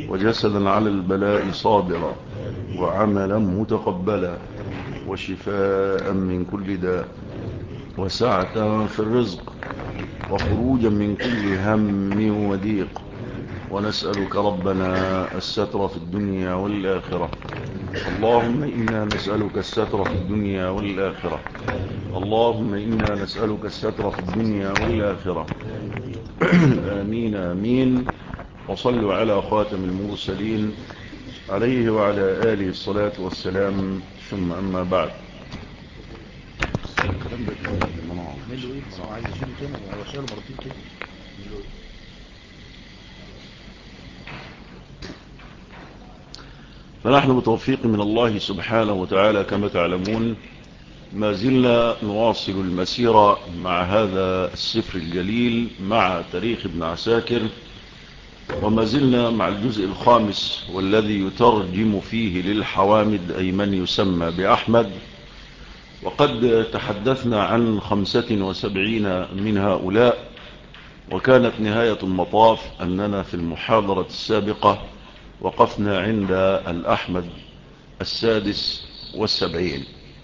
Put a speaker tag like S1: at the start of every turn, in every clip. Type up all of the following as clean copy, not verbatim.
S1: وجسدا على البلاء صابرا، وعملا متقبلا، وشفاء من كل داء، وسعة في الرزق، وخروجا من كل هم وضيق. ونسألك ربنا الستر في الدنيا والآخرة. اللهم إنا نسألك الستر في الدنيا والآخرة. اللهم إنا نسألك الستر في الدنيا والآخرة. آمين آمين. وصلوا على خاتم المرسلين عليه وعلى آله الصلاة والسلام، ثم أما بعد. فنحن بتوفيق من الله سبحانه وتعالى كما تعلمون ما زلنا نواصل المسيرة مع هذا السفر الجليل مع تاريخ ابن عساكر، وما زلنا مع الجزء الخامس والذي يترجم فيه للحوامد أي من يسمى بأحمد. وقد تحدثنا عن 75 من هؤلاء، وكانت نهاية المطاف أننا في المحاضرة السابقة وقفنا عند الأحمد 76.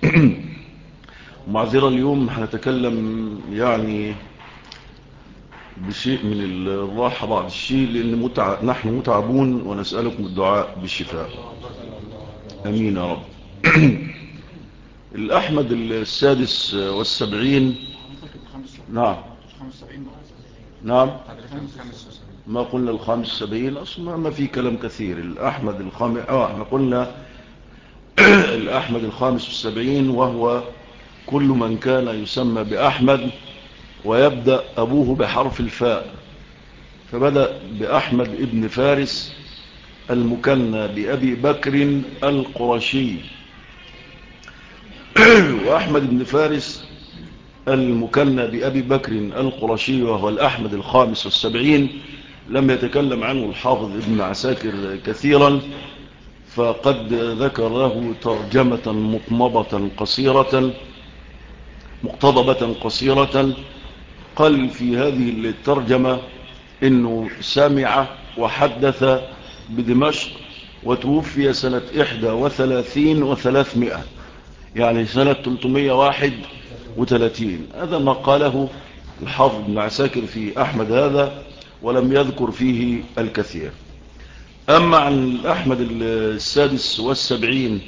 S1: معذرة اليوم هنتكلم يعني بشيء من الراحة بعض الشيء، لأن نحن متعبون، ونسألكم الدعاء بالشفاء. أمين يا رب. الأحمد 76. نعم نعم، ما قلنا 75 أصلا، ما في كلام كثير. الأحمد احنا قلنا الأحمد 75، وهو كل من كان يسمى بأحمد ويبدأ أبوه بحرف الفاء، فبدأ بأحمد ابن فارس المكنى بأبي بكر القرشي. وأحمد ابن فارس المكنى بأبي بكر القرشي وهو الأحمد 75 لم يتكلم عنه الحافظ ابن عساكر كثيرا، فقد ذكر له ترجمة مقتضبة قصيرة. قال في هذه الترجمة إنه سمع وحدث بدمشق، وتوفي سنة 31 و300، يعني سنة 331. هذا ما قاله الحافظ ابن عساكر في أحمد هذا، ولم يذكر فيه الكثير. أما عن الأحمد 76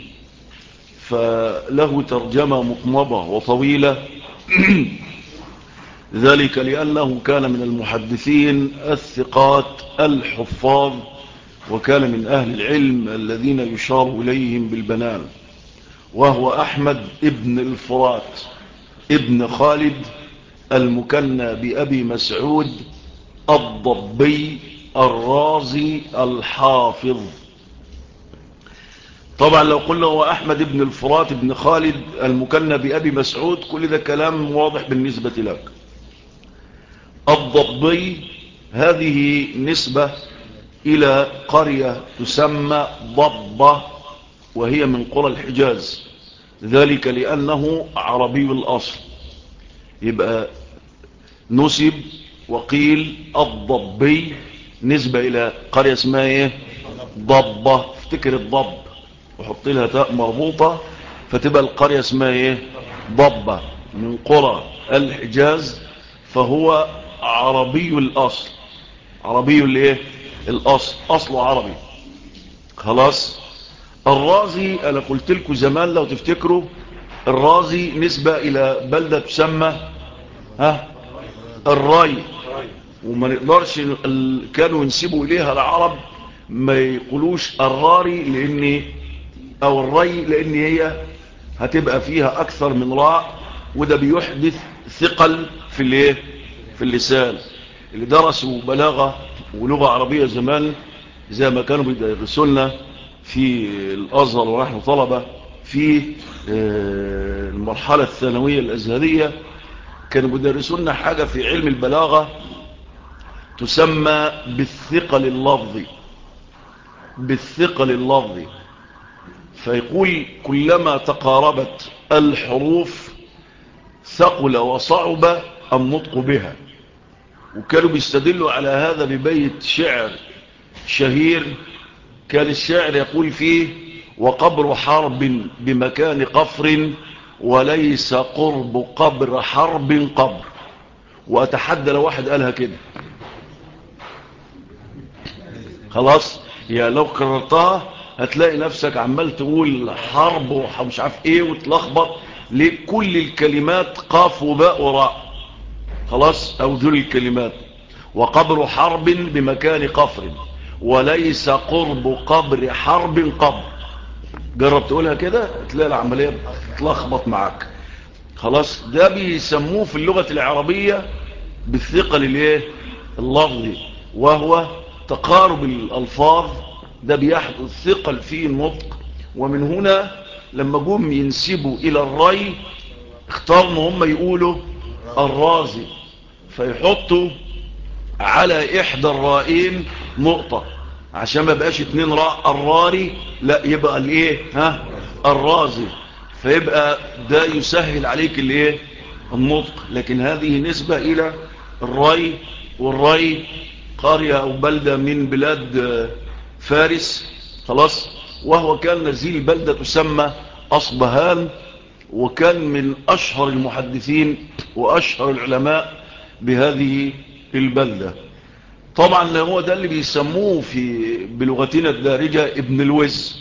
S1: فله ترجمة مطمبة وطويلة، ذلك لأنه كان من المحدثين الثقات الحفاظ، وكان من أهل العلم الذين يشار إليهم بالبنان. وهو أحمد ابن الفرات ابن خالد المكنى بأبي مسعود الضبي الرازي الحافظ. طبعا لو قلنا هو أحمد ابن الفرات ابن خالد المكنى بأبي مسعود، كل ده كلام واضح بالنسبة لك. الضبي هذه نسبة إلى قرية تسمى ضبة، وهي من قرى الحجاز، ذلك لأنه عربي الأصل. يبقى نسب وقيل الضبي نسبة إلى قرية اسمها ايه؟ ضبة. افتكر الضب وحط لها تاء مربوطة، فتبقى القرية اسمها ايه؟ ضبة، من قرى الحجاز. فهو عربي الأصل. عربي الايه؟ الأصل، أصله عربي. خلاص. الرازي أنا قلت لكم زمان لو تفتكروا، الرازي نسبة إلى بلدة تسمى الراي، وما نقدرش كانوا ينسبوا إليها العرب ما يقولوش الراري أو الري، لأن هي هتبقى فيها أكثر من راء، وده بيحدث ثقل في اللسان. اللي درسوا بلاغة ولغة عربية زمان زي ما كانوا بيدرسولنا في الأزهر ونحن طلبة في المرحلة الثانوية الأزهرية، كانوا بيدرسولنا حاجة في علم البلاغة تسمى بالثقل اللفظي. فيقول كلما تقاربت الحروف ثقل وصعب النطق بها. وكانوا بيستدلوا على هذا ببيت شعر شهير كان الشاعر يقول فيه: وقبر حرب بمكان قفر وليس قرب قبر حرب قبر. وأتحدى لو واحد قالها كده خلاص، يا لو كررتها هتلاقي نفسك عمال تقول حرب ومش عارف ايه وتلخبط. لكل الكلمات قاف وباء وراء خلاص، او دول الكلمات. وقبر حرب بمكان قفر وليس قرب قبر حرب قبر. جرب تقولها كده تلاقي العملية تلخبط معاك خلاص. ده بيسموه في اللغة العربية بالثقل الايه اللفظي، وهو تقارب الألفاظ. ده بيحدث ثقل في النطق. ومن هنا لما جم ينسبوا إلى الري اختاروا هم يقولوا الرازي، فيحطوا على إحدى الرائين نقطة عشان ما بقاش 2 راء الراري، لا يبقى الايه الرازي، فيبقى ده يسهل عليك الايه النطق. لكن هذه نسبة إلى الري، والري قرية أو بلدة من بلاد فارس خلاص. وهو كان نزيل بلدة تسمى أصبهان، وكان من أشهر المحدثين وأشهر العلماء بهذه البلدة. طبعا هو ده اللي بيسموه بلغتنا الدارجة ابن الوز.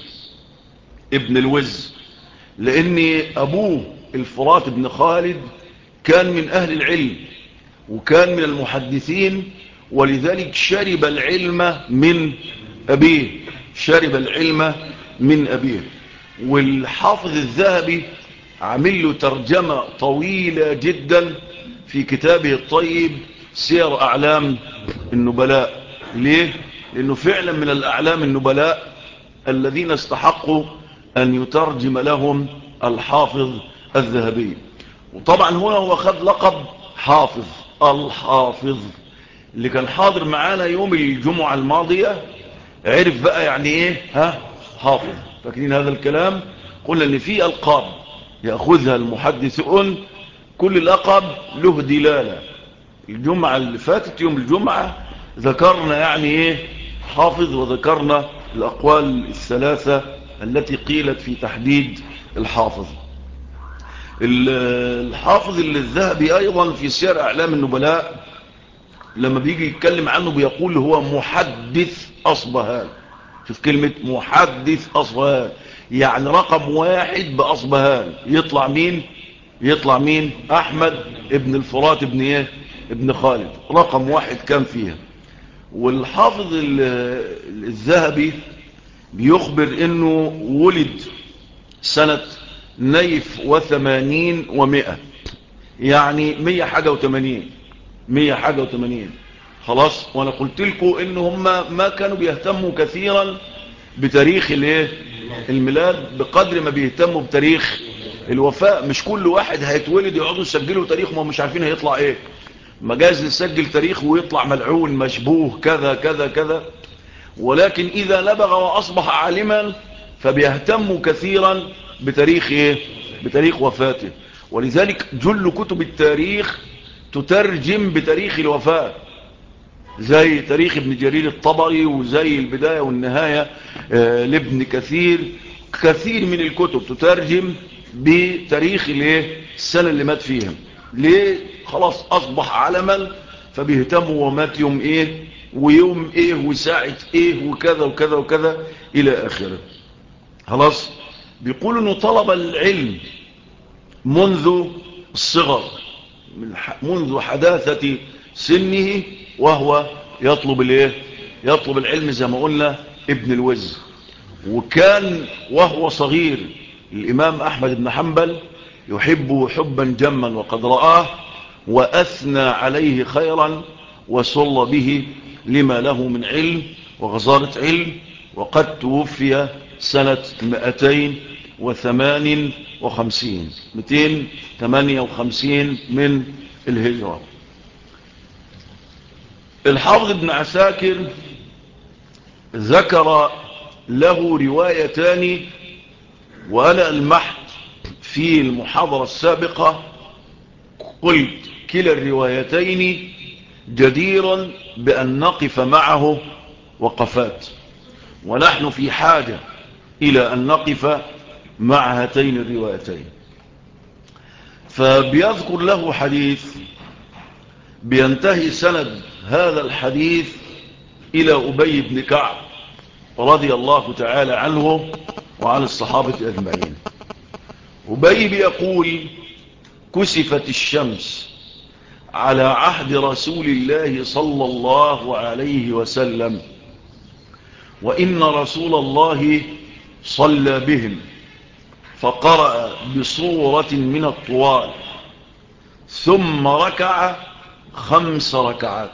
S1: ابن الوز لأن أبوه الفرات بن خالد كان من أهل العلم وكان من المحدثين، ولذلك شرب العلم من أبيه. شرب العلم من أبيه. والحافظ الذهبي عمل له ترجمة طويلة جدا في كتابه الطيب سير أعلام النبلاء. ليه؟ لأنه فعلا من الأعلام النبلاء الذين استحقوا أن يترجم لهم الحافظ الذهبي. وطبعا هنا هو خد لقب حافظ، الحافظ. اللي كان حاضر معانا يوم الجمعة الماضية عرف بقى يعني ايه حافظ. فاكرين هذا الكلام؟ قلنا ان في ألقاب يأخذها المحدثون، كل لقب له دلالة. الجمعة اللي فاتت يوم الجمعة ذكرنا يعني ايه حافظ، وذكرنا الأقوال الثلاثة التي قيلت في تحديد الحافظ. الحافظ الذهبي أيضا في سير أعلام النبلاء لما بيجي يتكلم عنه بيقول هو محدث أصبهان. شوف كلمة محدث أصبهان، يعني رقم 1 بأصبهان. يطلع مين؟ يطلع مين؟ أحمد ابن الفرات ابن ايه ابن خالد، رقم 1 كان فيها. والحافظ الذهبي بيخبر انه ولد سنة نيف 80 و100، يعني 100 حاجة و80، 100 حاجة و80 خلاص. وانا قلت لكم ان هم ما كانوا بيهتموا كثيرا بتاريخ الميلاد بقدر ما بيهتموا بتاريخ الوفاة. مش كل واحد هيتولد يقعدوا يسجلوا تاريخه ومش عارفين هيطلع ايه. مجاز نسجل تاريخ ويطلع ملعون مشبوه كذا كذا كذا. ولكن إذا نبغ وأصبح عالما فبيهتم كثيرا بتاريخ إيه؟ بتاريخ وفاته. ولذلك جل كتب التاريخ تترجم بتاريخ الوفاة، زي تاريخ ابن جرير الطبري وزي البداية والنهاية لابن كثير. كثير من الكتب تترجم بتاريخ السنة اللي مات فيها. ليه؟ خلاص أصبح علما فبيهتموا ومات يوم إيه ويوم إيه وساعة إيه وكذا وكذا وكذا إلى آخره. خلاص. بيقول إنه طلب العلم منذ الصغر، منذ حداثة سنه وهو يطلب الايه يطلب العلم زي ما قلنا ابن الوز. وكان وهو صغير الإمام أحمد بن حنبل يحبه حبا جما، وقد رآه وأثنى عليه خيرا وصل به لما له من علم وغزارة علم. وقد توفي سنة 258 من الهجرة. الحافظ ابن عساكر ذكر له روايتان، وأنا المحت في المحاضرة السابقة قلت كلا الروايتين جديرا بأن نقف معه وقفات. ونحن في حاجة إلى أن نقف مع هاتين الروايتين. فبيذكر له حديث بينتهي سند هذا الحديث إلى أبي بن كعب رضي الله تعالى عنه وعن الصحابة أجمعين. أبي بيقول: كسفت الشمس على عهد رسول الله صلى الله عليه وسلم، وإن رسول الله صلى بهم فقرأ بصورة من الطوال ثم ركع 5 ركعات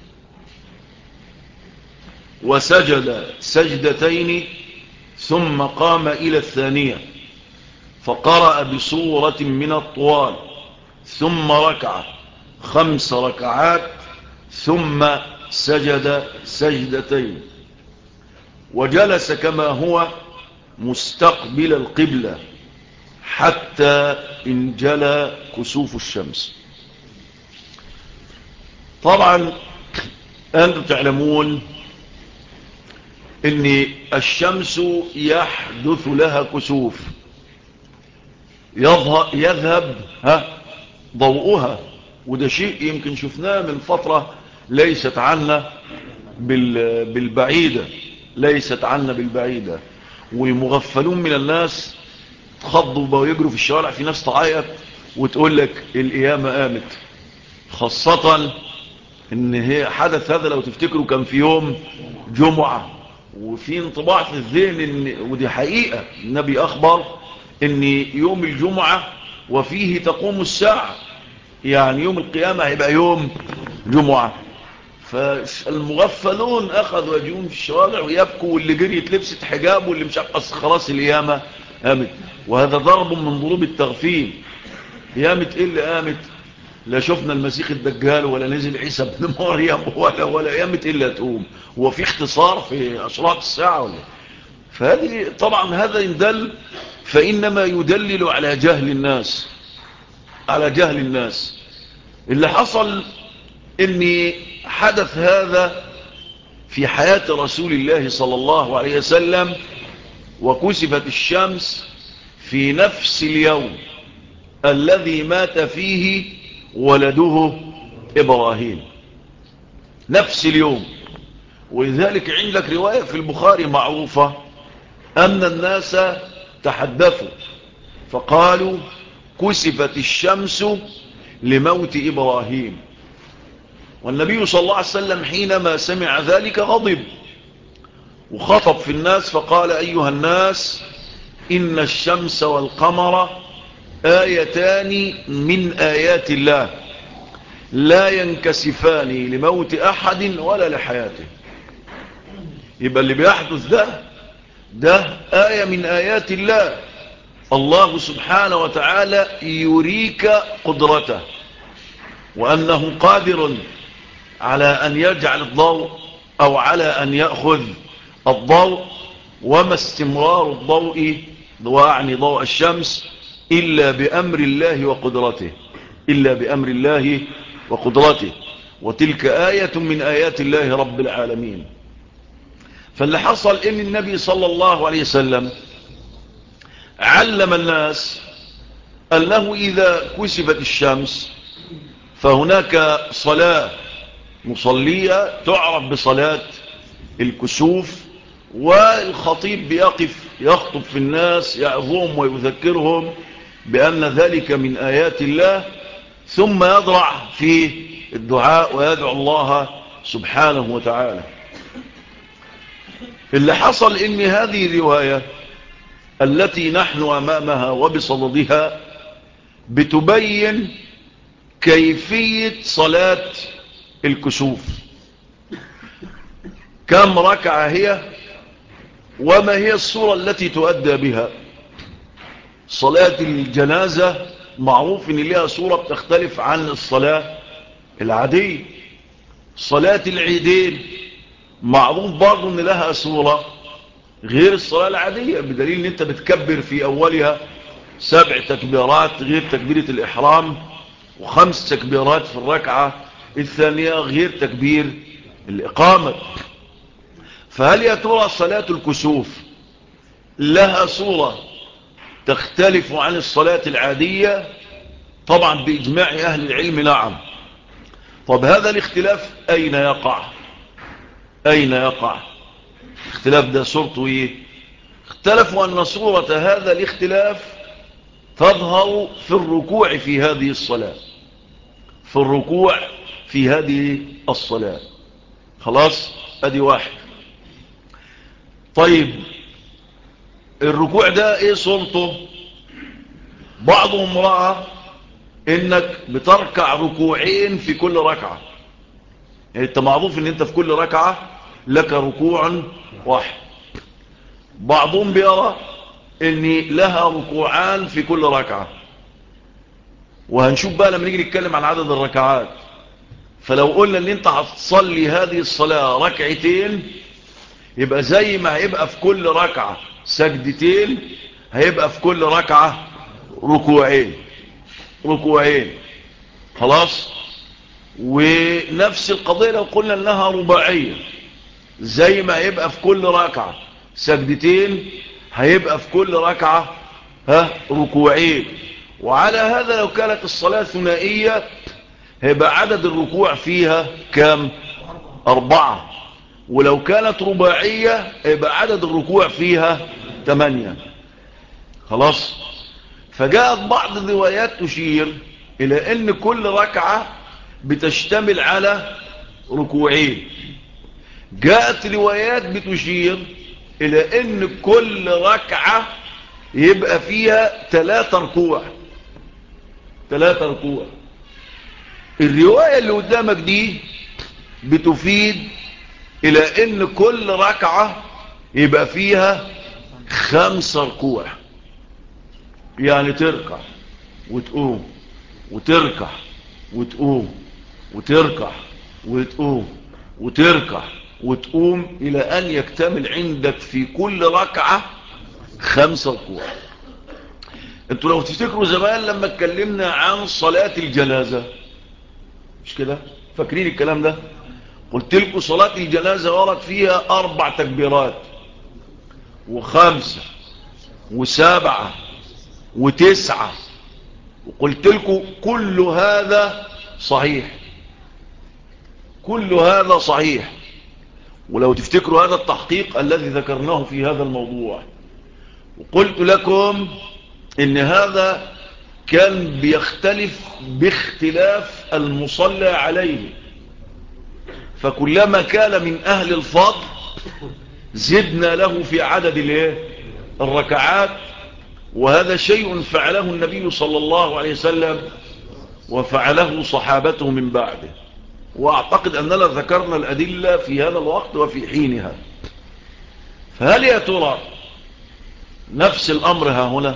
S1: وسجد سجدتين ثم قام إلى الثانية فقرأ بصورة من الطوال ثم ركع 5 ركعات ثم سجد سجدتين وجلس كما هو مستقبل القبلة حتى انجلى كسوف الشمس. طبعا أنتم تعلمون ان الشمس يحدث لها كسوف، يذهب ضوءها، وده شيء يمكن شفناه من فترة ليست عنا بالبعيدة، ليست عنا بالبعيدة. والمغفلون من الناس تخضوا ويجروا في الشوارع، في ناس تعيط وتقول لك القيامة قامت، خاصة ان هي حدث هذا لو تفتكروا كان في يوم جمعة، وفي انطباع في الذهن ان ودي حقيقة النبي اخبر ان يوم الجمعة وفيه تقوم الساعة، يعني يوم القيامة هيبقى يوم جمعة. فالمغفلون اخذوا يجون في الشوارع ويبكوا، واللي جريت لبست حجاب واللي مش عارف خلاص القيامة قامت. وهذا ضرب من ضروب التغفيل. قيامة ايه اللي قامت؟ لا شفنا المسيح الدجال ولا نزل عيسى بن مريم ولا قيامة ايه اللي هتقوم. هو في اختصار في اشراط الساعة ولا؟ فهذه طبعا هذا يدل، فإنما يدلل على جهل الناس، على جهل الناس. اللي حصل ان حدث هذا في حياة رسول الله صلى الله عليه وسلم، وكسفت الشمس في نفس اليوم الذي مات فيه ولده إبراهيم، نفس اليوم. ولذلك عندك رواية في البخاري معروفة أن الناس تحدثوا فقالوا كسفت الشمس لموت إبراهيم. والنبي صلى الله عليه وسلم حينما سمع ذلك غضب وخطب في الناس فقال: أيها الناس، إن الشمس والقمر آيتان من آيات الله لا ينكسفان لموت أحد ولا لحياته. يبقى اللي بيحدث ده آية من آيات الله. الله سبحانه وتعالى يريك قدرته، وأنه قادر على أن يجعل الضوء أو على أن يأخذ الضوء. وما استمرار الضوء، يعني ضوء الشمس، إلا بأمر الله وقدرته، إلا بأمر الله وقدرته. وتلك آية من آيات الله رب العالمين. فاللي حصل إن النبي صلى الله عليه وسلم علم الناس أنه إذا كسفت الشمس فهناك صلاة مصلية تعرف بصلاة الكسوف، والخطيب بيقف يخطب في الناس يعظهم ويذكرهم بأن ذلك من آيات الله، ثم يضرع في الدعاء ويدعو الله سبحانه وتعالى. اللي حصل إن هذه الرواية التي نحن أمامها وبصددها بتبين كيفية صلاة الكسوف، كم ركعة هي، وما هي الصورة التي تؤدى بها. صلاة الجنازة معروف ان لها صورة بتختلف عن الصلاة العادية. صلاة العيدين معروف برضو ان لها صورة غير الصلاة العادية، بدليل ان انت بتكبر في اولها 7 تكبيرات غير تكبيرة الاحرام، و5 تكبيرات في الركعة الثانية غير تكبير الاقامة. فهل يا ترى صلاة الكسوف لها صورة تختلف عن الصلاة العادية؟ طبعا بإجماع أهل العلم نعم. طب هذا الاختلاف أين يقع؟ أين يقع الاختلاف ده؟ صورته ايه؟ اختلفوا أن صورة هذا الاختلاف تظهر في الركوع في هذه الصلاة، في الركوع في هذه الصلاة. خلاص، ادي واحد. طيب الركوع ده ايه صورته؟ بعضهم رأى انك بتركع ركوعين في كل ركعة، يعني انت معروف ان انت في كل ركعة لك ركوع واحد. بعضهم بيرى ان لها ركوعان في كل ركعة، وهنشوف بقى لما نيجي نتكلم عن عدد الركعات. فلو قلنا ان انت هتصلي هذه الصلاة ركعتين، يبقى زي ما هيبقى في كل ركعة سجدتين، هيبقى في كل ركعة ركوعين. ركوعين. خلاص. ونفس القضية لو قلنا انها رباعية، زي ما هيبقى في كل ركعة سجدتين، هيبقى في كل ركعة ركوعين. وعلى هذا لو كانت الصلاة ثنائية، هيبقى عدد الركوع فيها كام؟ 4. ولو كانت رباعية هيبقى عدد الركوع فيها 8. خلاص. فجاءت بعض الروايات تشير إلى أن كل ركعة بتشتمل على ركوعين. جاءت روايات بتشير إلى أن كل ركعة يبقى فيها 3 ركوع. 3 ركوع. الرواية اللي قدامك دي بتفيد إلى أن كل ركعة يبقى فيها 5 ركوع. يعني تركع وتقوم وتركع وتقوم وتركع وتقوم وتركع وتقوم إلى أن يكتمل عندك في كل ركعة 5 ركوع. انتوا لو تفتكروا زمان لما اتكلمنا عن صلاة الجنازة، مش كده؟ فاكرين الكلام ده؟ قلت لكم صلاة الجنازة ورد فيها 4 تكبيرات و5 و7 و9، وقلت لكم كل هذا صحيح. كل هذا صحيح. ولو تفتكروا هذا التحقيق الذي ذكرناه في هذا الموضوع، وقلت لكم ان هذا كان بيختلف باختلاف المصلى عليه، فكلما كان من اهل الفضل زدنا له في عدد الركعات. وهذا شيء فعله النبي صلى الله عليه وسلم وفعله صحابته من بعده، واعتقد اننا ذكرنا الادلة في هذا الوقت وفي حينها. فهل يا ترى نفس الامر ها هنا؟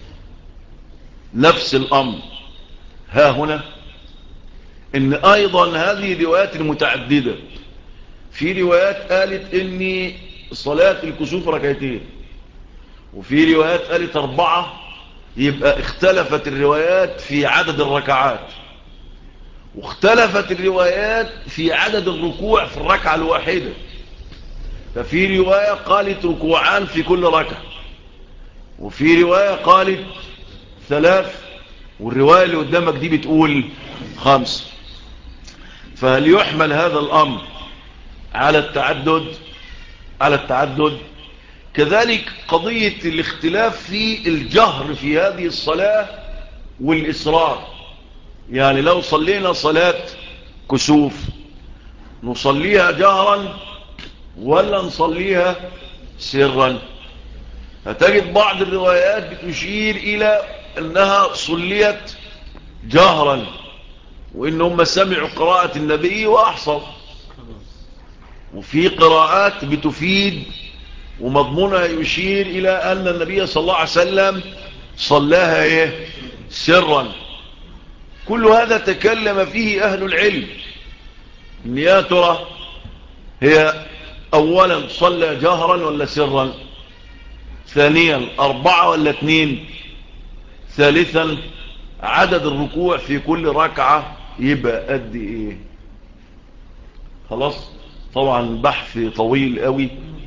S1: نفس الامر ها هنا، ان ايضا هذه روايات المتعددة. في روايات قالت ان صلاة الكسوف ركعتين، وفي روايات قالت 4. يبقى اختلفت الروايات في عدد الركعات، واختلفت الروايات في عدد الركوع في الركعة الواحدة. ففي رواية قالت ركوعان في كل ركعة، وفي رواية قالت 3، والرواية اللي قدامك دي بتقول 5. فهل يحمل هذا الأمر على التعدد؟ على التعدد. كذلك قضية الاختلاف في الجهر في هذه الصلاة والإسرار. يعني لو صلينا صلاة كسوف نصليها جهرا ولا نصليها سرا؟ هتجد بعض الروايات بتشير إلى أنها صليت جهرا، وإنهم سمعوا قراءة النبي وأحصر. وفي قراءات بتفيد ومضمونها يشير إلى أن النبي صلى الله عليه وسلم صلاها سرا. كل هذا تكلم فيه أهل العلم. إن يا ترى هي أولا صلى جهرا ولا سرا؟ ثانيا 4 ولا 2؟ ثالثا عدد الركوع في كل ركعة يبقى قد ايه؟ خلاص. طبعا بحث طويل قوي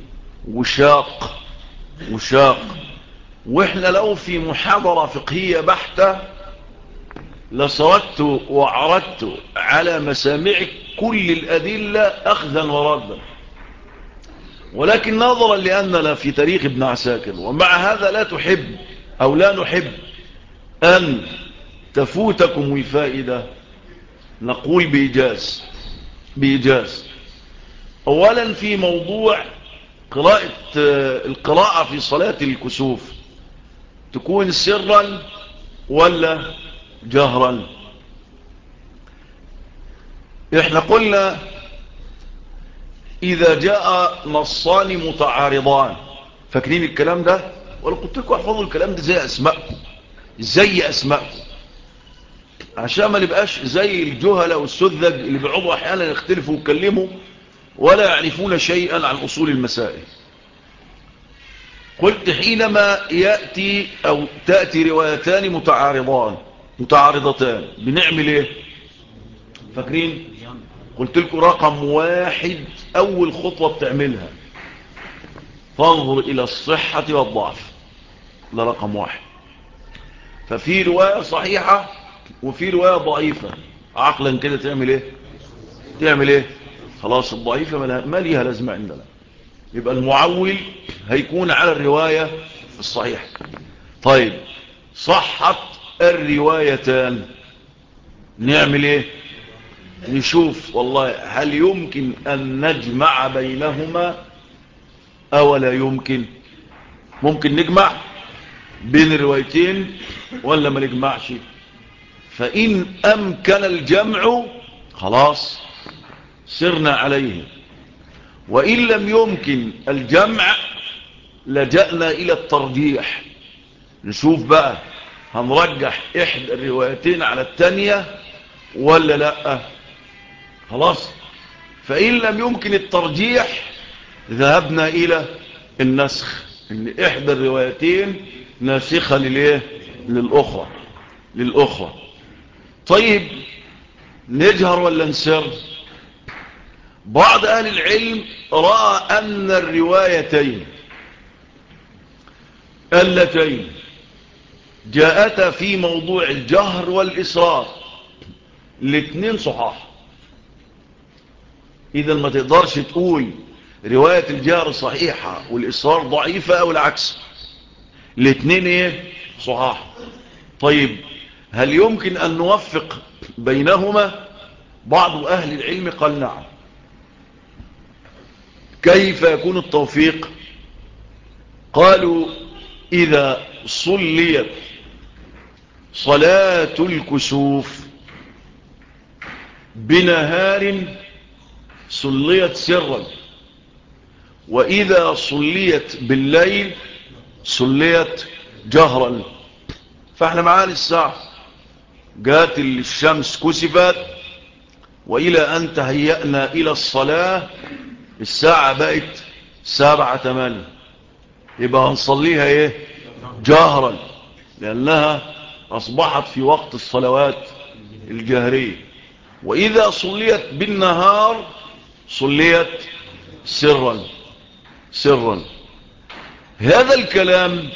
S1: وشاق وشاق. واحنا لو في محاضرة فقهية بحتة لصردت وعرضت على مسامعك كل الأدلة أخذا وردا، ولكن نظرا لأننا في تاريخ ابن عساكر ومع هذا لا تحب أو لا نحب أن تفوتكم الفائدة، نقول بإيجاز. أولا في موضوع القراءة في صلاة الكسوف تكون سرا ولا جهرا؟ احنا قلنا إذا جاء نصان متعارضان، فاكرين الكلام ده؟ ولا قلت لكم احفظوا الكلام ده زي أسماءكم عشان ما نبقاش زي الجهلة والسذج اللي بيقعدوا أحيانا يختلفوا ويتكلموا ولا يعرفون شيئا عن أصول المسائل. قلت حينما يأتي أو تأتي روايتان متعارضتان بنعمل ايه؟ فاكرين؟ قلت لكم رقم واحد أول خطوة بتعملها تنظر إلى الصحة والضعف، ده رقم واحد. ففي رواية صحيحة وفي رواية ضعيفة، عقلا كده تعمل ايه؟ خلاص الضعيفة ما ليها لازمة عندنا، يبقى المعول هيكون على الرواية الصحيحة. طيب صحت الروايتان نعمل ايه؟ نشوف والله هل يمكن أن نجمع بينهما أو لا يمكن. ممكن نجمع بين الروايتين ولا ما نجمعش؟ فإن أمكن الجمع خلاص سرنا عليه، وإن لم يمكن الجمع لجأنا إلى الترجيح، نشوف بقى هنرجح إحدى الروايتين على الثانية ولا لا. خلاص فإن لم يمكن الترجيح ذهبنا إلى النسخ، إن إحدى الروايتين ناسخة للأخرى. طيب نجهر ولا نسر؟ بعض أهل العلم رأى أن الروايتين اللتين جاءتا في موضوع الجهر والإسرار الاثنين صحاح. إذا ما تقدرش تقول رواية الجهر صحيحة والإسرار ضعيفة أو العكس، الاثنين ايه؟ صحاح. طيب هل يمكن أن نوفق بينهما؟ بعض أهل العلم قال نعم. كيف يكون التوفيق؟ قالوا إذا صليت صلاة الكسوف بنهار صليت سرا، وإذا صليت بالليل صليت جهرا. فاحنا معانا الساعة جات الشمس كسفت وإلى أن تهيأنا إلى الصلاة الساعة بقت 7:08، يبقى هنصليها ايه؟ جهرا، لأنها أصبحت في وقت الصلوات الجهرية. وإذا صليت بالنهار صليت سرا. هذا الكلام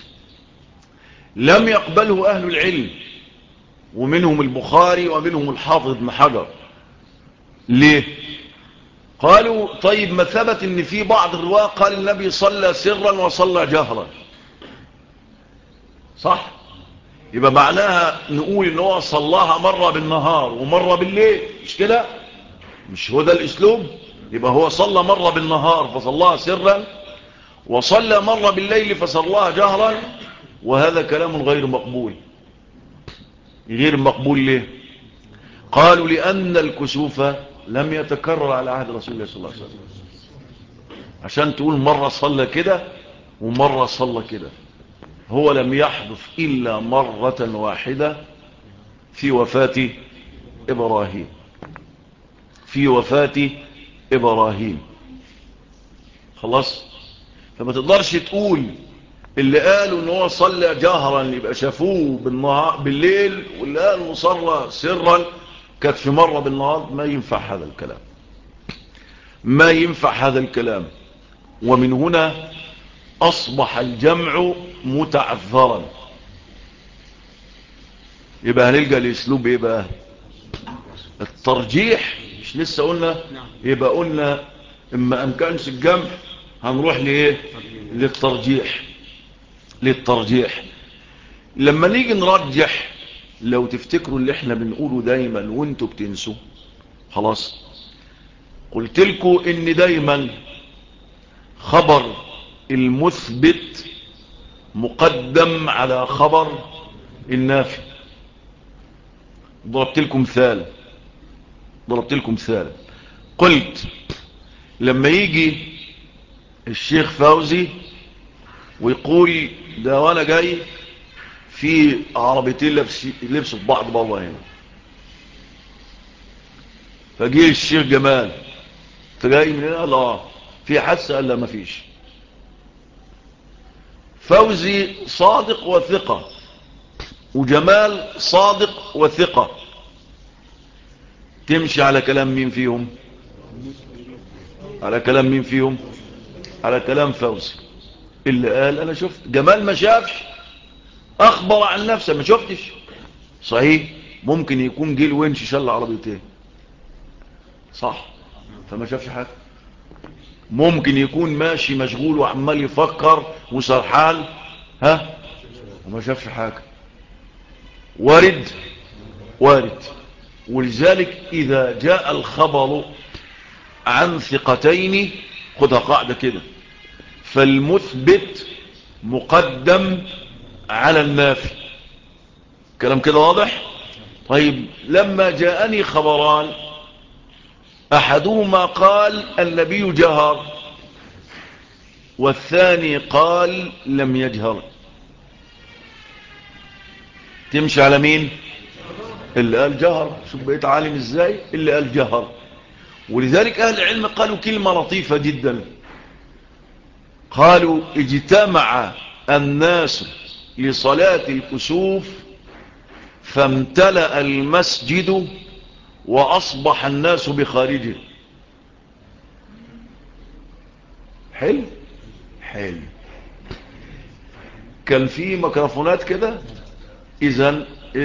S1: لم يقبله أهل العلم، ومنهم البخاري ومنهم الحافظ ابن حجر. ليه؟ قالوا طيب ما ثبت ان في بعض الرواة قال النبي صلى سرا وصلى جهرا، صح؟ يبقى معناها نقول ان هو صلاها مرة بالنهار ومرة بالليل، مش كده؟ مش هو ده الاسلوب؟ يبقى هو صلى مرة بالنهار فصلاها سرا، وصلى مرة بالليل فصلاها جهرا، وهذا كلام غير مقبول. ليه؟ قالوا لأن الكسوف لم يتكرر على عهد رسول الله صلى الله عليه وسلم، عشان تقول مرة صلى كده ومرة صلى كده. هو لم يحدث إلا مرة واحدة في وفاة إبراهيم. خلاص. فما تقدرش تقول اللي قالوا ان هو صلى جهرا يبقى شافوه بالليل، واللي قالوا صلى سرا كانت في مرة بالنهار. ما ينفع هذا الكلام. ومن هنا أصبح الجمع متعذرا. يبقى هنلقى الاسلوب ايه بقى؟ الترجيح. مش لسه قلنا؟ يبقى قلنا اما امكانش الجمع هنروح لايه؟ للترجيح. لما نيجي نرجح، لو تفتكروا اللي احنا بنقوله دايما وانتوا بتنسوا، خلاص قلت لكم ان دايما خبر المثبت مقدم على خبر النافي. ضربت لكم مثال. قلت لما يجي الشيخ فوزي ويقول ده وانا جاي في عربيتين لبسوا في بعض بابا هنا، فجي الشيخ جمال فجاي من هنا، لا في حادثه، قال لا مفيش. فوزي صادق وثقه وجمال صادق وثقه، تمشي على كلام مين فيهم؟ على كلام فوزي اللي قال انا شفت. جمال ما شافش، اخبر عن نفسه ما شفتش. صحيح ممكن يكون جه الونش شل عربيتين، صح، فما شافش حاجه. ممكن يكون ماشي مشغول وعمال يفكر وسرحان، وما شافش حاجه. وارد. ولذلك اذا جاء الخبر عن ثقتين، خدها قاعده كده، فالمثبت مقدم على النافي. كلام كده واضح؟ طيب لما جاءني خبران، احدهما قال النبي جهر والثاني قال لم يجهر، تمشي على مين؟ اللي قال جهر. شوف بقيت عالم ازاي؟ اللي قال جهر. ولذلك اهل العلم قالوا كلمة لطيفة جدا، قالوا اجتمع الناس لصلاة الكسوف فامتلأ المسجد وأصبح الناس بخارجه. حلو. كان في ميكروفونات كده، إذن ايه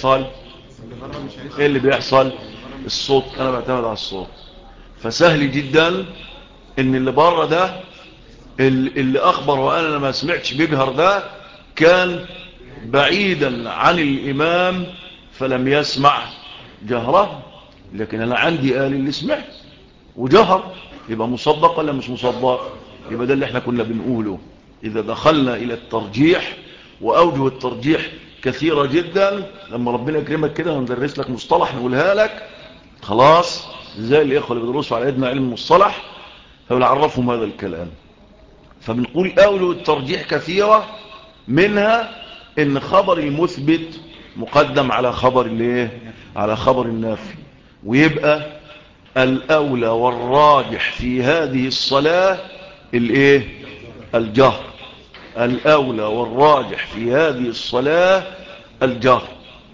S1: اللي بيحصل؟ الصوت. انا بعتمد على الصوت، فسهل جدا ان اللي بره ده اللي اخبر وانا ما سمعتش بيجهر ده كان بعيدا عن الامام فلم يسمع جهره، لكن انا عندي قال اللي سمعت وجهر، يبقى مصدق ولا مش مصدق؟ يبقى ده اللي احنا كنا بنقوله. اذا دخلنا الى الترجيح، واوجه الترجيح كثيرة جدا، لما ربنا يكرمك كده وندرس لك مصطلح نقولها لك، خلاص زي الاخوه اللي بيدرسوا على يدنا علم المصطلح فبنعرفهم هذا الكلام. فبنقول اوجه الترجيح كثيرة، منها ان خبر المثبت مقدم على خبر الايه؟ على خبر النافي. ويبقى الاولى والراجح في هذه الصلاة الايه؟ الجهر. الاولى والراجح في هذه الصلاة الجهر.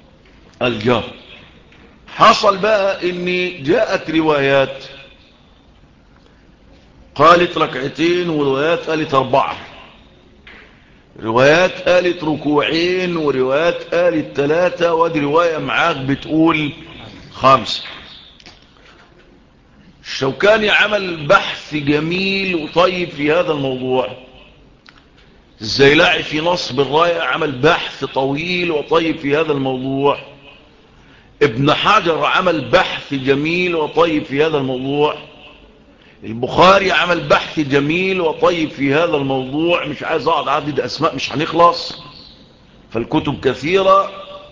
S1: حصل بقى ان جاءت روايات قالت ركعتين، وروايات قالت 4، روايات قالت ركوعين، وروايات قالت 3، ودي رواية معاك بتقول 5. الشوكاني عمل بحث جميل وطيب في هذا الموضوع. الزيلعي في نصب الراية عمل بحث طويل وطيب في هذا الموضوع. ابن حجر عمل بحث جميل وطيب في هذا الموضوع. البخاري عمل بحث جميل وطيب في هذا الموضوع. مش عايز اقعد اعدد اسماء مش هنخلص، فالكتب كثيرة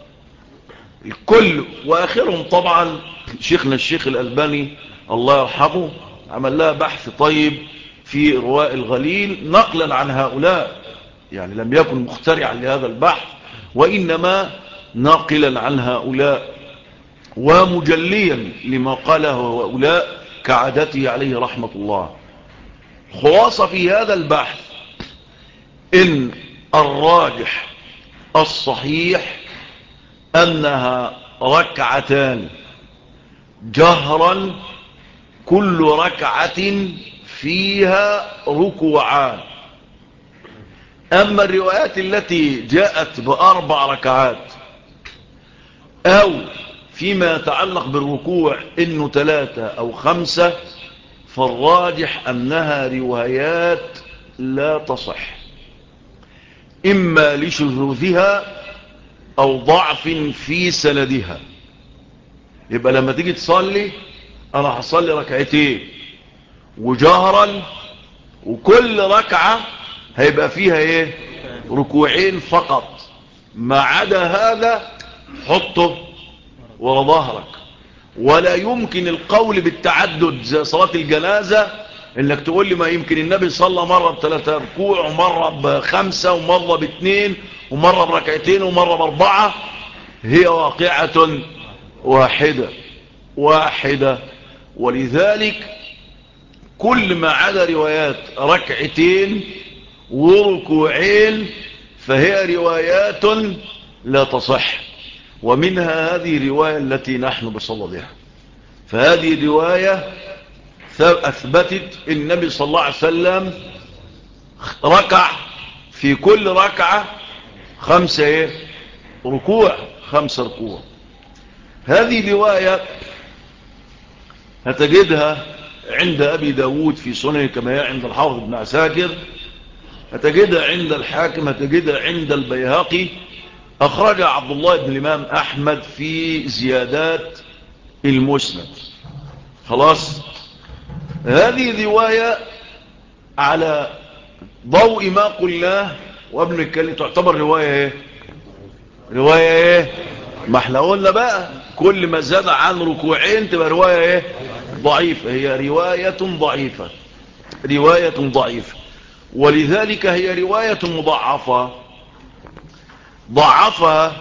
S1: الكل. واخرهم طبعا شيخنا الشيخ الألباني الله يرحمه، عمل لها بحث طيب في رواء الغليل نقلا عن هؤلاء، يعني لم يكن مخترعا لهذا البحث وإنما ناقلا عن هؤلاء ومجليا لما قاله هؤلاء كعادته عليه رحمة الله. خلاصة في هذا البحث إن الراجح الصحيح أنها ركعتان جهرا، كل ركعة فيها ركوعان. أما الروايات التي جاءت بأربع ركعات أو فيما يتعلق بالركوع إنه 3 أو 5، فالراجح أنها روايات لا تصح، إما لشذوذها أو ضعف في سندها. يبقى لما تيجي تصلي، أنا هصلي ركعتين وجهرا، وكل ركعة هيبقى فيها ايه؟ ركوعين فقط. ما عدا هذا حطه ورا ظهرك. ولا يمكن القول بالتعدد زي صلاة الجنازة، انك تقول لي ما يمكن النبي صلى مرة ب3 ركوع ومرة ب5 ومرة ب2 ومرة بركعتين ومرة ب4. هي واقعة واحدة. ولذلك كل ما عدا روايات ركعتين وركوعين فهي روايات لا تصح. ومنها هذه الرواية التي نحن بصددها. فهذه رواية أثبتت النبي صلى الله عليه وسلم ركع في كل ركعة 5 ركوع. 5 ركوع. هذه رواية هتجدها عند أبي داود في سنن كما هي عند الحافظ ابن عساكر، هتجدها عند الحاكم، هتجدها عند البيهقي. أخرج عبد الله بن الإمام أحمد في زيادات المسند. خلاص. هذه رواية على ضوء ما قلناه وابن الكلم تعتبر رواية ما احنا قلنا بقى كل ما زاد عن ركوعين تبقى رواية ضعيفة. هي رواية ضعيفة. ولذلك هي رواية مضاعفة ضعفها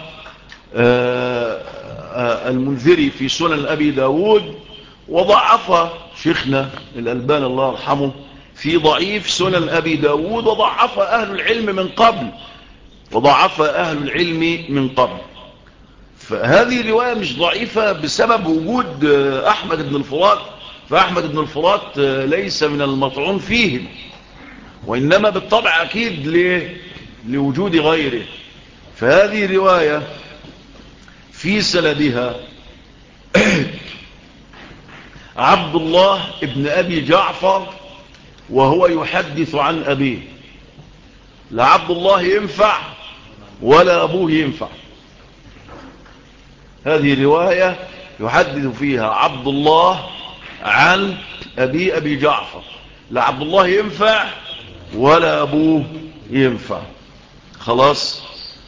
S1: المنذري في سنن أبي داود، وضعفها شيخنا الألباني الله يرحمه في ضعيف سنن أبي داود، وضعفها أهل العلم من قبل. فهذه الرواية مش ضعيفة بسبب وجود أحمد بن الفرات. فأحمد بن الفرات ليس من المطعون فيهم، وإنما بالطبع أكيد لوجود غيره. فهذه رواية في سندها عبد الله ابن أبي جعفر وهو يحدث عن أبيه. لا عبد الله ينفع ولا أبوه ينفع. هذه رواية يحدث فيها عبد الله عن أبي جعفر. لا عبد الله ينفع ولا أبوه ينفع. خلاص.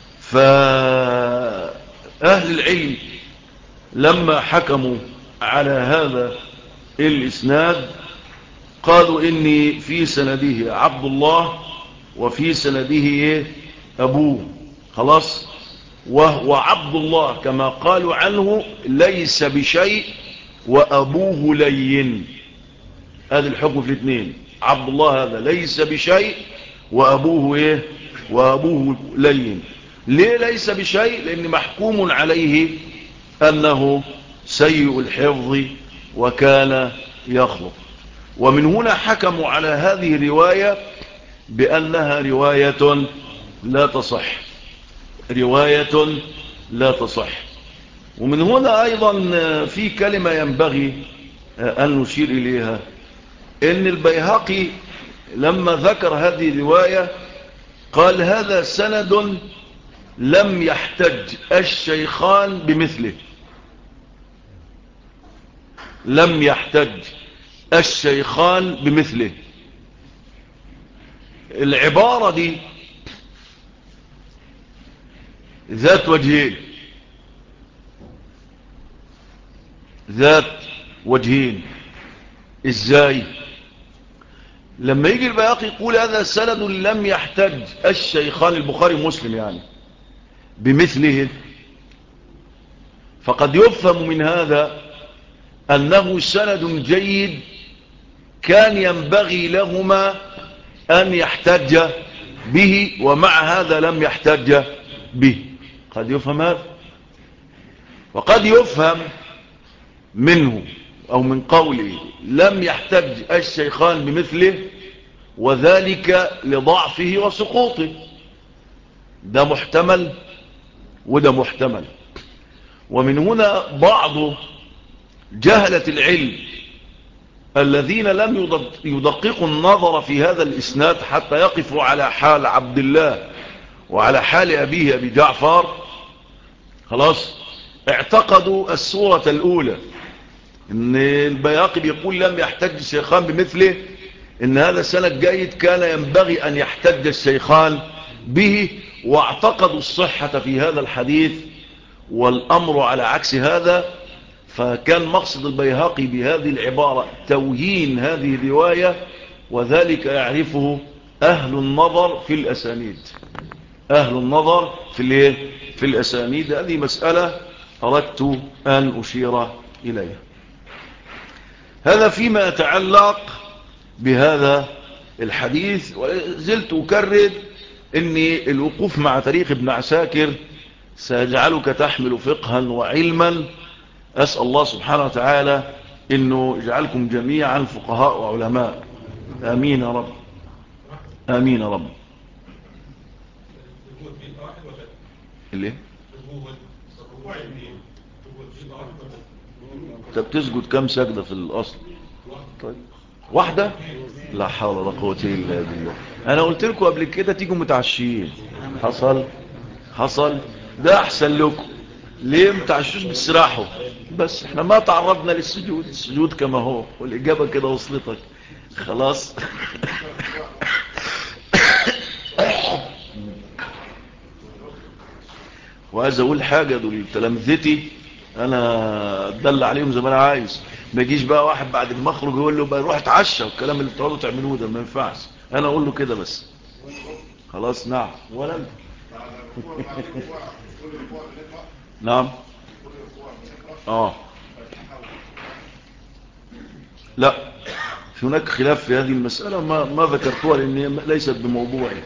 S1: فأهل العلم لما حكموا على هذا الإسناد قالوا إني في سنده عبد الله وفي سنده أبوه. خلاص. وهو عبد الله كما قالوا عنه ليس بشيء وأبوه لين. هذا الحكم في الاثنين. عبد الله هذا ليس بشيء وأبوه وأبوه لين. ليه ليس بشيء؟ لأن محكوم عليه أنه سيء الحفظ وكان يخلط. ومن هنا حكموا على هذه الرواية بأنها رواية لا تصح. ومن هنا أيضا في كلمة ينبغي أن نشير إليها، إن البيهقي لما ذكر هذه الرواية قال هذا سند لم يحتج الشيخان بمثله. لم يحتج الشيخان بمثله. العبارة دي ذات وجهين. ازاي؟ لما يجي البيهقي يقول هذا سند لم يحتج الشيخان البخاري ومسلم يعني بمثله، فقد يفهم من هذا أنه سند جيد كان ينبغي لهما أن يحتج به، ومع هذا لم يحتج به. قد يفهم هذا. وقد يفهم منه أو من قوله لم يحتج الشيخان بمثله وذلك لضعفه وسقوطه، ده محتمل وده محتمل. ومن هنا بعض جهلة العلم الذين لم يدققوا النظر في هذا الإسناد حتى يقفوا على حال عبد الله وعلى حال أبيه أبي جعفر، خلاص اعتقدوا الصورة الأولى ان البياقي بيقول لم يحتج الشيخان بمثله، ان هذا سند جيد كان ينبغي ان يحتج الشيخان به، واعتقدوا الصحة في هذا الحديث والامر على عكس هذا. فكان مقصد البيهقي بهذه العبارة توهين هذه الرواية، وذلك يعرفه اهل النظر في الاسانيد. اهل النظر في الاسانيد، هذه مسألة اردت ان اشير اليها. هذا فيما يتعلق بهذا الحديث. وزلت أكرر أن الوقوف مع تاريخ ابن عساكر سيجعلك تحمل فقها وعلما. أسأل الله سبحانه وتعالى أنه يجعلكم جميعا فقهاء وعلماء، آمين يا رب، آمين يا رب. اللي انت بتسجد كم سجدة في الأصل؟ طيب واحدة؟ لا حول ولا قوة إلا بالله. أنا قلت لكم قبل كده تيجوا متعشيين، حصل ده أحسن لكم. ليه متعشوش بالسراحة؟ بس احنا ما تعرضنا للسجود، السجود كما هو، والإجابة كده وصلتك خلاص. وعايز أقول حاجة، دول تلامذتي انا اتدل عليهم زي ما انا عايز. ما يجيش بقى واحد بعد ما اخرج يقول له بقى روح اتعشى، والكلام اللي بتقعدوا تعملوه ده ما ينفعش. انا اقول له كده بس خلاص. نعم ولا انت؟ نعم. لا، هناك خلاف في هذه المسألة ما ذكرتها لأنها ليست بموضوعي.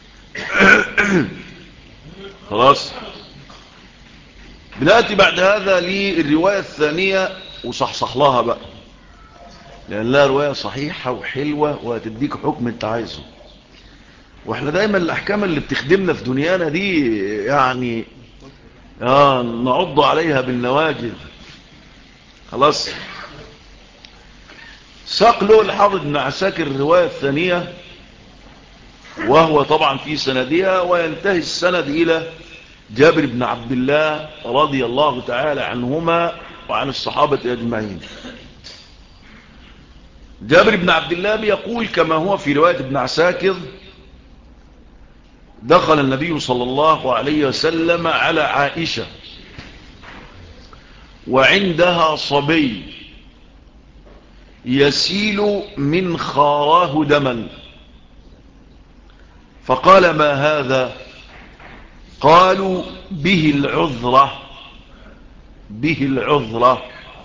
S1: خلاص. بنأتي بعد هذا للرواية الثانية وصحصح لها بقى، لأن لها رواية صحيحة وحلوة وهتديك حكم انت عايزه. واحنا دايما الأحكام اللي بتخدمنا في دنيانا دي يعني نعض عليها بالنواجذ. خلاص. ساق له الحافظ بن عساكر الرواية الثانية، وهو طبعا في سندها، وينتهي السند إلى جابر بن عبد الله رضي الله تعالى عنهما وعن الصحابة أجمعين. جابر بن عبد الله بيقول كما هو في رواية ابن عساكر: دخل النبي صلى الله عليه وسلم على عائشة وعندها صبي يسيل من خاراه دما، فقال: ما هذا؟ قالوا: به العذرة.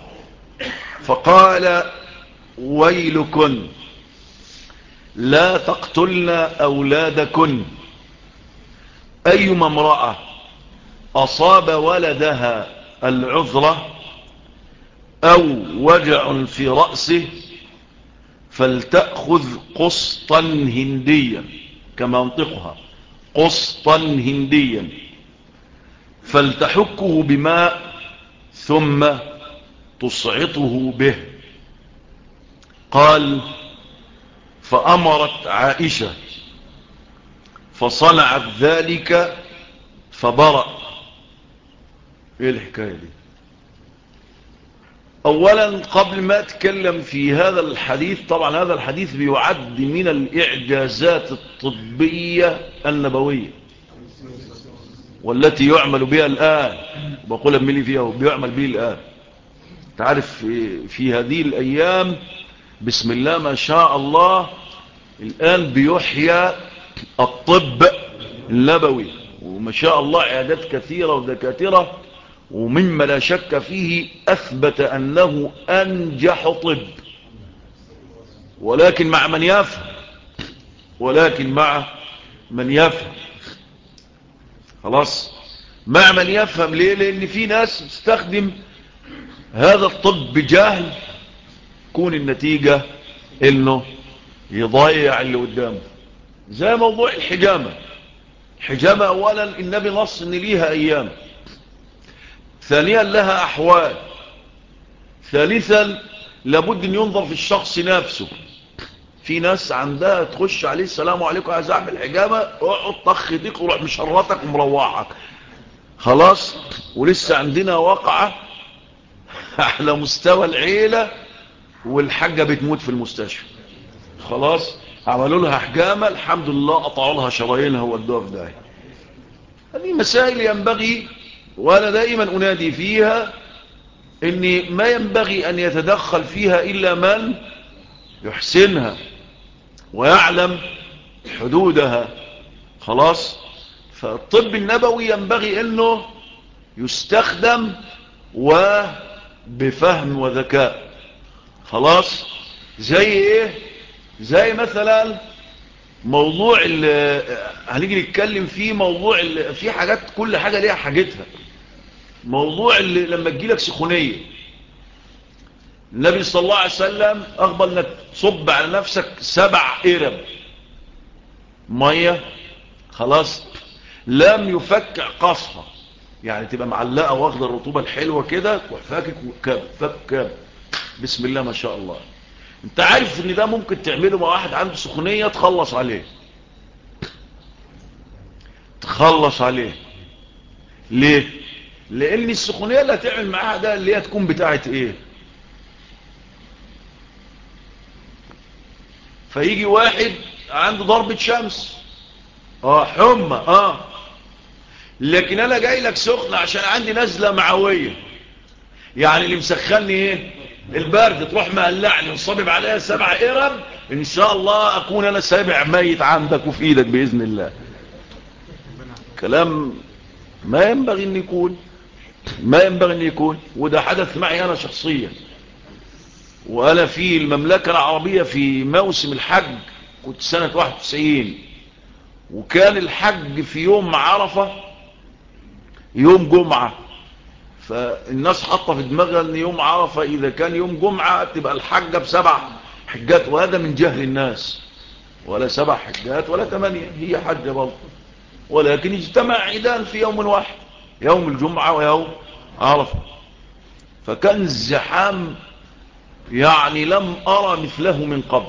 S1: فقال: ويلكن لا تقتلن أولادكن، أيما امرأة أصاب ولدها العذرة أو وجع في رأسه فلتأخذ قسطا هنديا، كما انطقها قسطا هنديا، فلتحكه بماء ثم تصعطه به. قال: فأمرت عائشة فصنعت ذلك فبرأ. ايه الحكاية دي؟ اولا قبل ما اتكلم في هذا الحديث، طبعا هذا الحديث بيعد من الاعجازات الطبية النبوية والتي يعمل بها الآن، بقول أملي فيها وبيعمل به الآن. تعرف في هذه الأيام بسم الله ما شاء الله الآن بيحيى الطب النبوي، وما شاء الله عيادات كثيرة ودكاترة، ومما لا شك فيه أثبت أنه أنجح طب، ولكن مع من يفهم. خلاص، مع من يفهم. ليه؟ لأن في ناس تستخدم هذا الطب بجهل تكون النتيجة انه يضيع اللي قدامه. زي موضوع الحجامة. الحجامة اولا النبي نص ان ليها ايام، ثانيا لها احوال، ثالثا لابد ان ينظر في الشخص نفسه. في ناس عندها تخش عليه السلام عليكم عايز اعمل حجامة، اقعد طخ ديك وروح مشرطك ومروعك خلاص. ولسه عندنا واقعة على مستوى العيلة والحاجة بتموت في المستشفى خلاص، عملوا لها حجامة الحمد لله قطعوا لها شرايينها وودوها في داهية. هذه مسائل ينبغي، وانا دائما انادي فيها ان ما ينبغي ان يتدخل فيها الا من يحسنها ويعلم حدودها خلاص. فالطب النبوي ينبغي انه يستخدم وبفهم وذكاء خلاص. زي ايه؟ زي مثلا موضوع هنيجي نتكلم فيه، موضوع في حاجات كل حاجة ليها حاجتها. موضوع لما تجيلك سخونية، النبي صلى الله عليه وسلم اخبر انك تصب على نفسك 7 قرب مية خلاص، لم يفكع قصها، يعني تبقى معلقة واخدة الرطوبة الحلوة كده وفاكك وكاب فك كاب بسم الله ما شاء الله. انت عارف ان ده ممكن تعمله مع واحد عنده سخونية تخلص عليه، تخلص عليه. ليه؟ لان السخونية اللي هتعمل معاها ده اللي هي تكون بتاعت ايه؟ فيجي واحد عنده ضربة شمس حمى لكن انا جاي لك سخنة عشان عندي نزلة معوية، يعني اللي مسخني ايه؟ البرد، تروح مقلعني وصابب عليها 7 قرب، ان شاء الله اكون انا سابع ميت عندك وفي ايدك باذن الله. كلام ما ينبغي ان يكون، ما ينبغي ان يكون. وده حدث معي انا شخصيا، وانا في المملكة العربية في موسم الحج، كنت سنة 91، وكان الحج في يوم عرفة يوم جمعة. فالناس حاطة في دماغها ان يوم عرفة اذا كان يوم جمعة تبقى الحجة ب7 حجات، وهذا من جهل الناس، ولا 7 حجات ولا 8، هي حجة برضه، ولكن اجتمع عيدان في يوم واحد، يوم الجمعة ويوم عرفة. فكان الزحام يعني لم أرى مثله من قبل،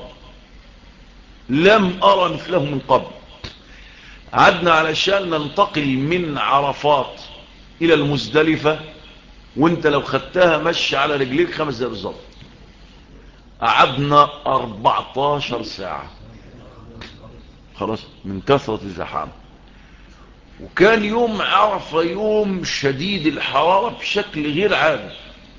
S1: لم أرى مثله من قبل. عدنا علشان ننتقل من عرفات إلى المزدلفة، وانت لو خدتها مشي على رجليك 5 دقايق بالظبط. قعدنا 14 ساعة خلاص من كثرة الزحام. وكان يوم عرفة يوم شديد الحرارة بشكل غير عادي.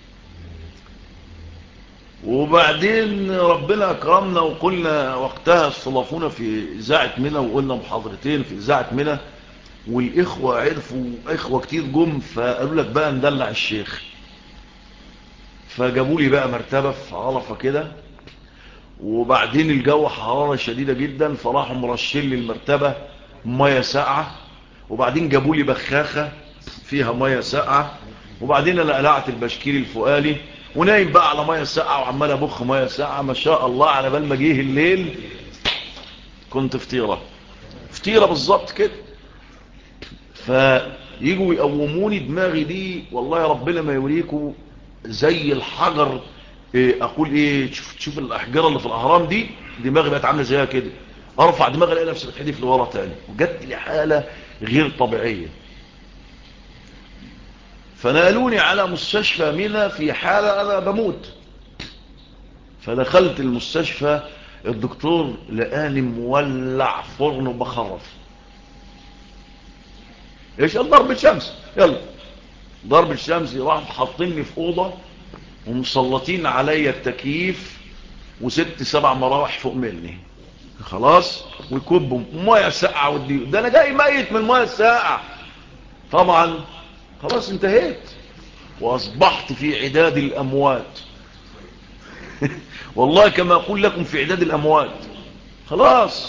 S1: وبعدين ربنا أكرمنا وقلنا وقتها استضافونا في إذاعة منى، وقلنا محاضرتين في إذاعة منى، والإخوة عرفوا، إخوة كتير جم، فقالوا لك بقى ندلع الشيخ. فجابوا لي بقى مرتبة في عرفة كده، وبعدين الجو حرارة شديدة جدا، فراحوا مرشين لي المرتبة مية ساقعة، وبعدين جابوا لي بخاخة فيها مية ساقعة، وبعدين انا قلعت البشكير الفؤالي ونايم بقى على مية ساقعة وعمال ابخ مية ساقعة. ما شاء الله على بال ما جه الليل كنت فطيرة بالظبط كده. فيجوا يقوموني دماغي دي والله يا ربنا ما يوريكوا زي الحجر. اقول ايه، تشوف الاحجار اللي في الاهرام دي، دماغي بقت عامله زيها كده، ارفع دماغي الاقي نفسي بتحدف لورا تاني، وجت لي حاله غير طبيعيه. فنقلوني على مستشفى منى في حاله انا بموت. فدخلت المستشفى، الدكتور لقاني مولع فرن وبخرف. ايش ضرب الشمس، يلا ضرب الشمس. راح حاطيني في اوضه ومسلطين عليا التكييف و6 7 مراوح فوق مني خلاص، ويكبوا ميه ساقعه ودي، ده انا جاي ميت من الميه الساقعه. طبعا خلاص انتهيت واصبحت في عداد الاموات. والله كما اقول لكم في عداد الاموات خلاص.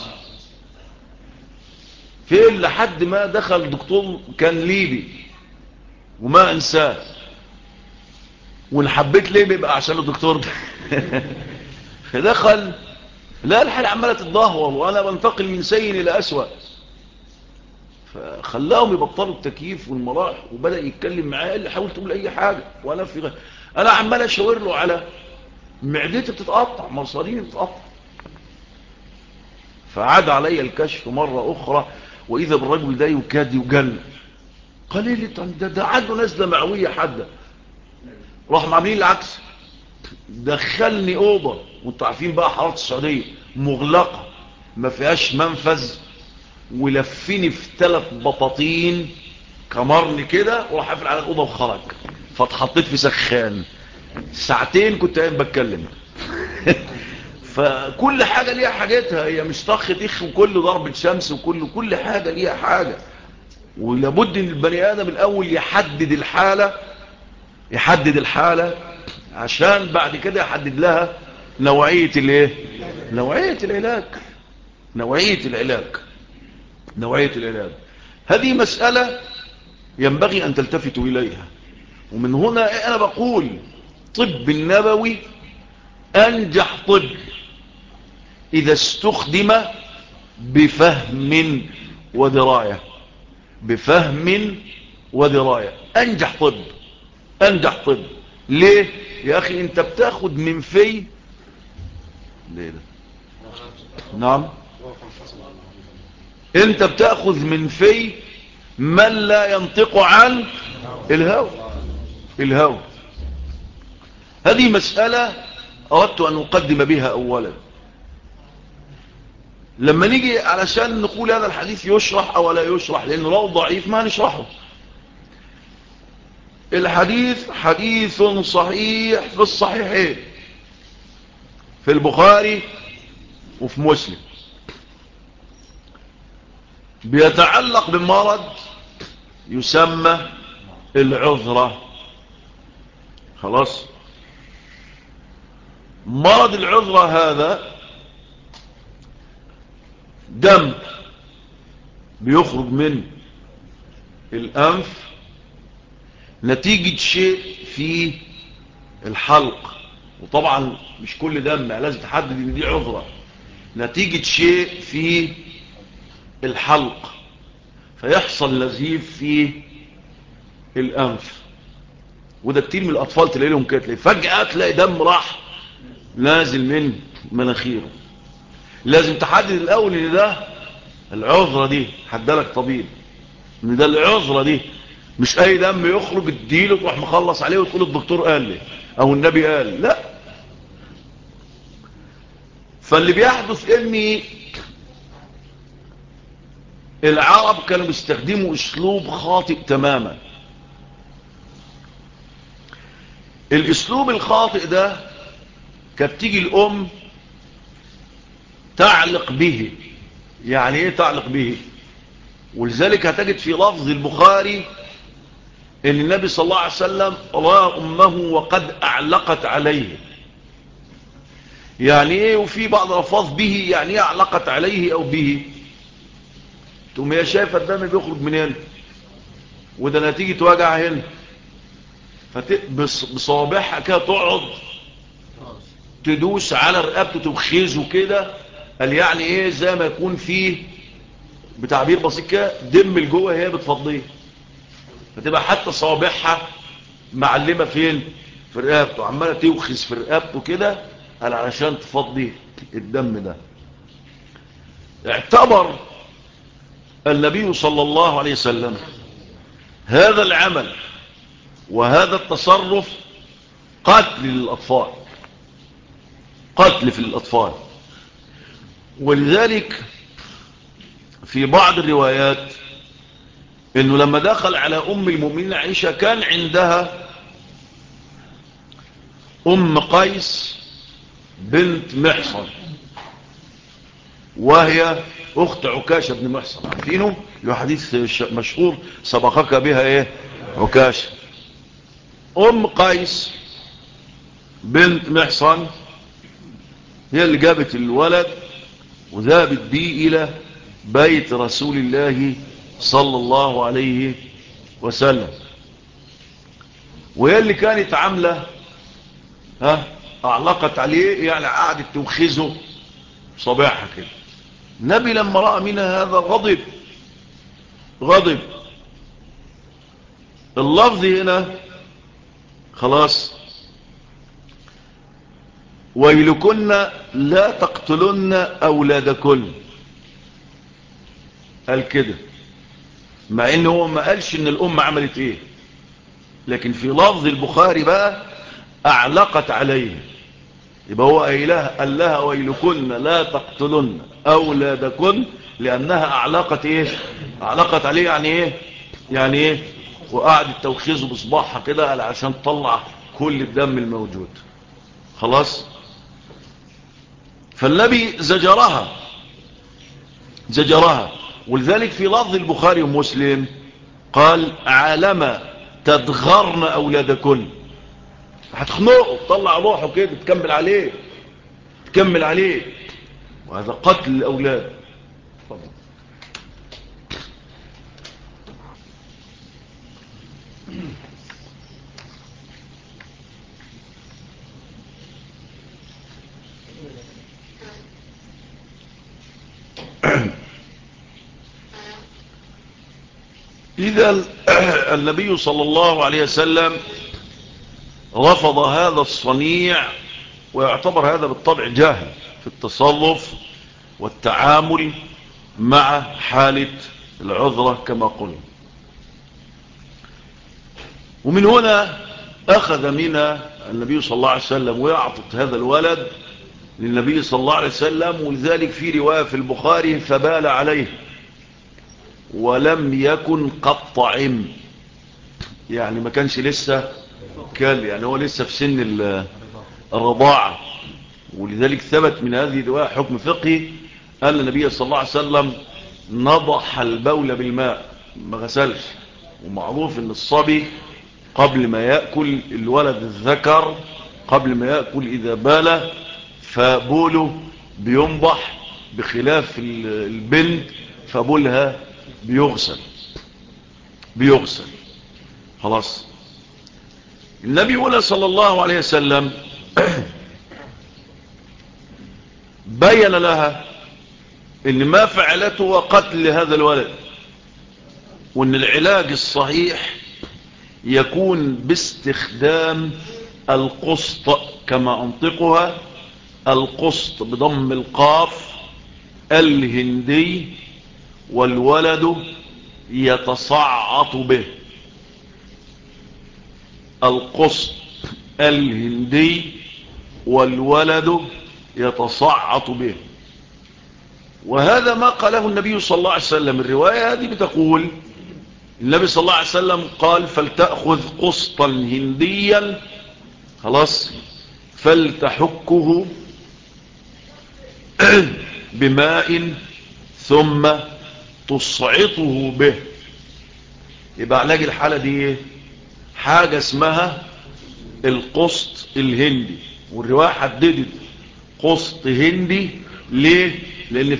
S1: فين لحد ما دخل دكتور كان ليبي وما انساه، وان حبيت ليه بيبقى عشان الدكتور ده. فدخل لا الحال عمالة تتدهور وانا بنتقل من سيء الى اسوأ، فخلاهم يبطلوا التكييف والمراح وبدأ يتكلم معاه. قال لي حاول تقول اي حاجة وانا في انا عمال اشاور له على معدتي بتتقطع، مصاريني بتتقطع. فعاد علي الكشف مرة اخرى واذا بالرجل ده يكاد يجن. قال لي ده عنده نزلة معوية حادة. راح عاملين العكس، دخلني اوضه وانتوا عارفين بقى حراره السعوديه مغلقه ما فيهاش منفذ، ولفني في 3 بطاطين كمرني كده وراح قافل على الاوضه وخرج. فاتحطيت في سخان 2 ساعتين كنت قاعد بتكلم. فكل حاجه ليها حاجتها، هي مش طخ تخ وكل ضربه شمس وكل حاجه ليها حاجه. ولابد ان البني ادم الاول يحدد الحاله عشان بعد كده يحدد لها نوعية الايه، نوعية العلاج. هذه مسألة ينبغي ان تلتفتوا اليها. ومن هنا انا بقول طب النبوي انجح طب اذا استخدم بفهم ودراية. انجح طب. ليه يا اخي؟ انت بتاخد من في ليه ده؟ نعم، انت بتاخذ من في من لا ينطق عن الهوى. هذه مسألة اردت ان اقدم بها اولا. لما نيجي علشان نقول هذا الحديث يشرح او لا يشرح، لانه لو ضعيف ما نشرحه. الحديث حديث صحيح في الصحيحين، في البخاري وفي مسلم، بيتعلق بمرض يسمى العذرة. خلاص، مرض العذرة هذا دم بيخرج من الأنف نتيجة شيء في الحلق. وطبعا مش كل دم، لازم تحدد ان دي عذرة. نتيجة شيء في الحلق فيحصل نزيف في الأنف. وده كتير من الأطفال تلاقي لهم كده، فجأة تلاقي دم راح نازل من مناخيره. لازم تحدد الأول ان ده العذرة دي، حدلك طبيب ان ده العذرة دي، مش اي دم يخرج اديله تروح مخلص عليه وتقول الدكتور قال لي او النبي قال. لا، فاللي بيحدث ان العرب كانوا بيستخدموا اسلوب خاطئ تماما. الاسلوب الخاطئ ده كانت تيجي الام تعلق به. يعني ايه تعلق به؟ ولذلك هتجد في لفظ البخاري ان النبي صلى الله عليه وسلم رأى امه وقد اعلقت عليه. يعني ايه؟ وفي بعض الفاظ به، يعني ايه اعلقت عليه او به؟ تقوم هي شايفه الدم بيخرج من هنا وده نتيجه وجع هنا، بصوابعها كده تقعد تدوس على رقبته تبخيزه كده. قال يعني ايه؟ زي ما يكون فيه بتعبير بسيط كده دم لجوه هي بتفضيه، فتبقى حتى صوابعها معلمه فين؟ في رقبته، عماله توخز في رقبته كده قال علشان تفضي الدم ده. اعتبر النبي صلى الله عليه وسلم هذا العمل وهذا التصرف قتل للأطفال، قتل في الأطفال. ولذلك في بعض الروايات انه لما دخل على ام المؤمنين عائشة كان عندها ام قيس بنت محصن، وهي اخت عكاشة بن محصن، عارفينه؟ له حديث مشهور سبقك بها ايه؟ عكاشة. ام قيس بنت محصن هي اللي جابت الولد وذهبت بيه الى بيت رسول الله صلى الله عليه وسلم، وهي اللي كانت عاملة اعلقت عليه يعني قعدت توخزه صباحها كده. النبي لما رأى منها هذا غضب. اللفظ هنا خلاص ويلكن لا تقتلن أولادكن، قال كده، مع انه هو ما قالش ان الأم عملت ايه، لكن في لفظ البخاري بقى أعلقت عليه. يبقى هو قال لها ويلكن لا تقتلن أولادكن لأنها أعلقت ايه، أعلقت عليه يعني ايه وقعدت توخيزه بصباحها كده عشان تطلع كل الدم الموجود. خلاص. فالنبي زجرها. ولذلك في لفظ البخاري ومسلم قال عالما تدغرن أولادكن، هتخنقه تطلع روحه كده تكمل عليه، وهذا قتل الأولاد. طبعا. إذا النبي صلى الله عليه وسلم رفض هذا الصنيع، ويعتبر هذا بالطبع جاهل في التصرف والتعامل مع حالة العذرة كما قلنا. ومن هنا أخذ منا النبي صلى الله عليه وسلم ويعطت هذا الولد للنبي صلى الله عليه وسلم. ولذلك في رواية في البخاري فبال عليه ولم يكن قد طعم، يعني ما كانش لسه كل، يعني هو لسه في سن الرضاعة. ولذلك ثبت من هذه الرواية حكم فقهي أن النبي صلى الله عليه وسلم نضح البول بالماء، ما غسلش. ومعروف ان الصبي قبل ما يأكل الولد الذكر قبل ما يأكل إذا بال فبوله بينضح، بخلاف البنت فبولها بيغسل. خلاص. النبي صلى الله عليه وسلم بين لها ان ما فعلته وقتل هذا الولد، وان العلاج الصحيح يكون باستخدام القسط كما انطقها، القسط بضم القاف الهندي، والولد يتصعط به. القسط الهندي والولد يتصعط به. وهذا ما قاله النبي صلى الله عليه وسلم. الرواية هذه بتقول النبي صلى الله عليه وسلم قال فلتأخذ قسطا هنديا خلاص فلتحكه بماء ثم تصعطه به. يبقى علاج الحالة دي حاجة اسمها القسط الهندي. والرواية حددت قسط هندي ليه؟ لان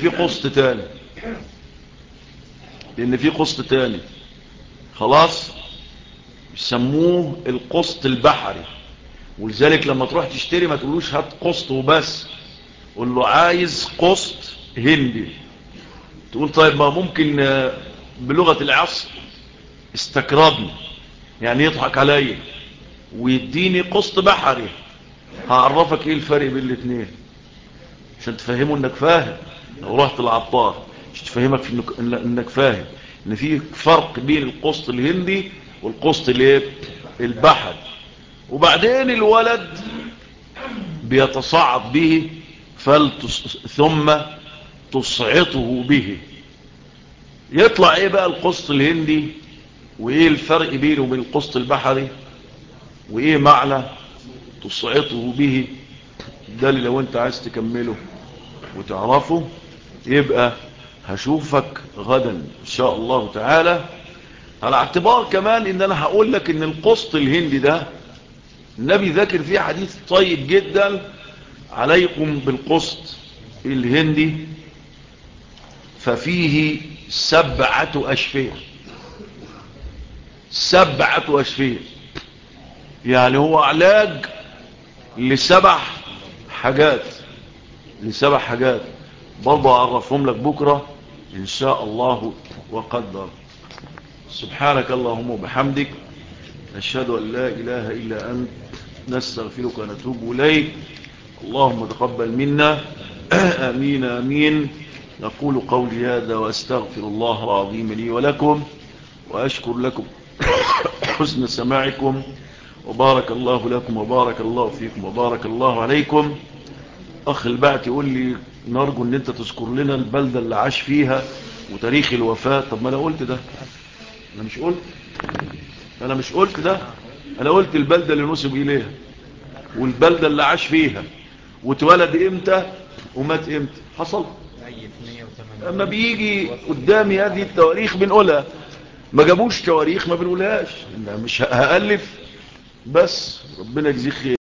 S1: في قسط تاني خلاص يسموه القسط البحري. ولذلك لما تروح تشتري ما تقولوش هات قسط وبس، قول له عايز قسط هندي. تقول طيب ما ممكن بلغة العصر استكربني، يعني يضحك علي ويديني قسط بحري. هعرفك ايه الفرق بين الاثنين عشان تفهموا انك فاهم. لو رحت العطار مش تفهمك انك فاهم ان في فرق بين القسط الهندي والقسط البحري. وبعدين الولد بيتصعد به ثم تصعطه به. يطلع ايه بقى القسط الهندي وايه الفرق بينه وبين القسط البحري وايه معنى تصعطه به؟ ده اللي لو انت عايز تكمله وتعرفه يبقى هشوفك غدا ان شاء الله تعالى. على اعتبار كمان ان انا هقول لك ان القسط الهندي ده النبي ذكر فيه حديث طيب جدا: عليكم بالقسط الهندي ففيه 7 أشفير. 7 أشفير يعني هو علاج لسبع حاجات برضه أعرفهم لك بكرة إن شاء الله وقدر. سبحانك اللهم وبحمدك، نشهد أن لا إله إلا أنت، نستغفرك ونتوب إليك. اللهم تقبل منا. آمين آمين. نقول قولي هذا وأستغفر الله العظيم لي ولكم، وأشكر لكم حسن سماعكم، وبارك الله لكم وبارك الله فيكم وبارك الله عليكم. أخ البعت يقول لي نرجو أن أنت تذكر لنا البلدة اللي عاش فيها وتاريخ الوفاة. طب ما أنا قلت ده، أنا مش قلت ده، أنا قلت البلدة اللي نسب إليها والبلدة اللي عاش فيها واتولد إمتى ومات إمتى. حصل أما بيجي قدامي هذه التواريخ بنقولها، ما جابوش تواريخ ما بنقولهاش، مش هألف. بس ربنا يجزيك خير.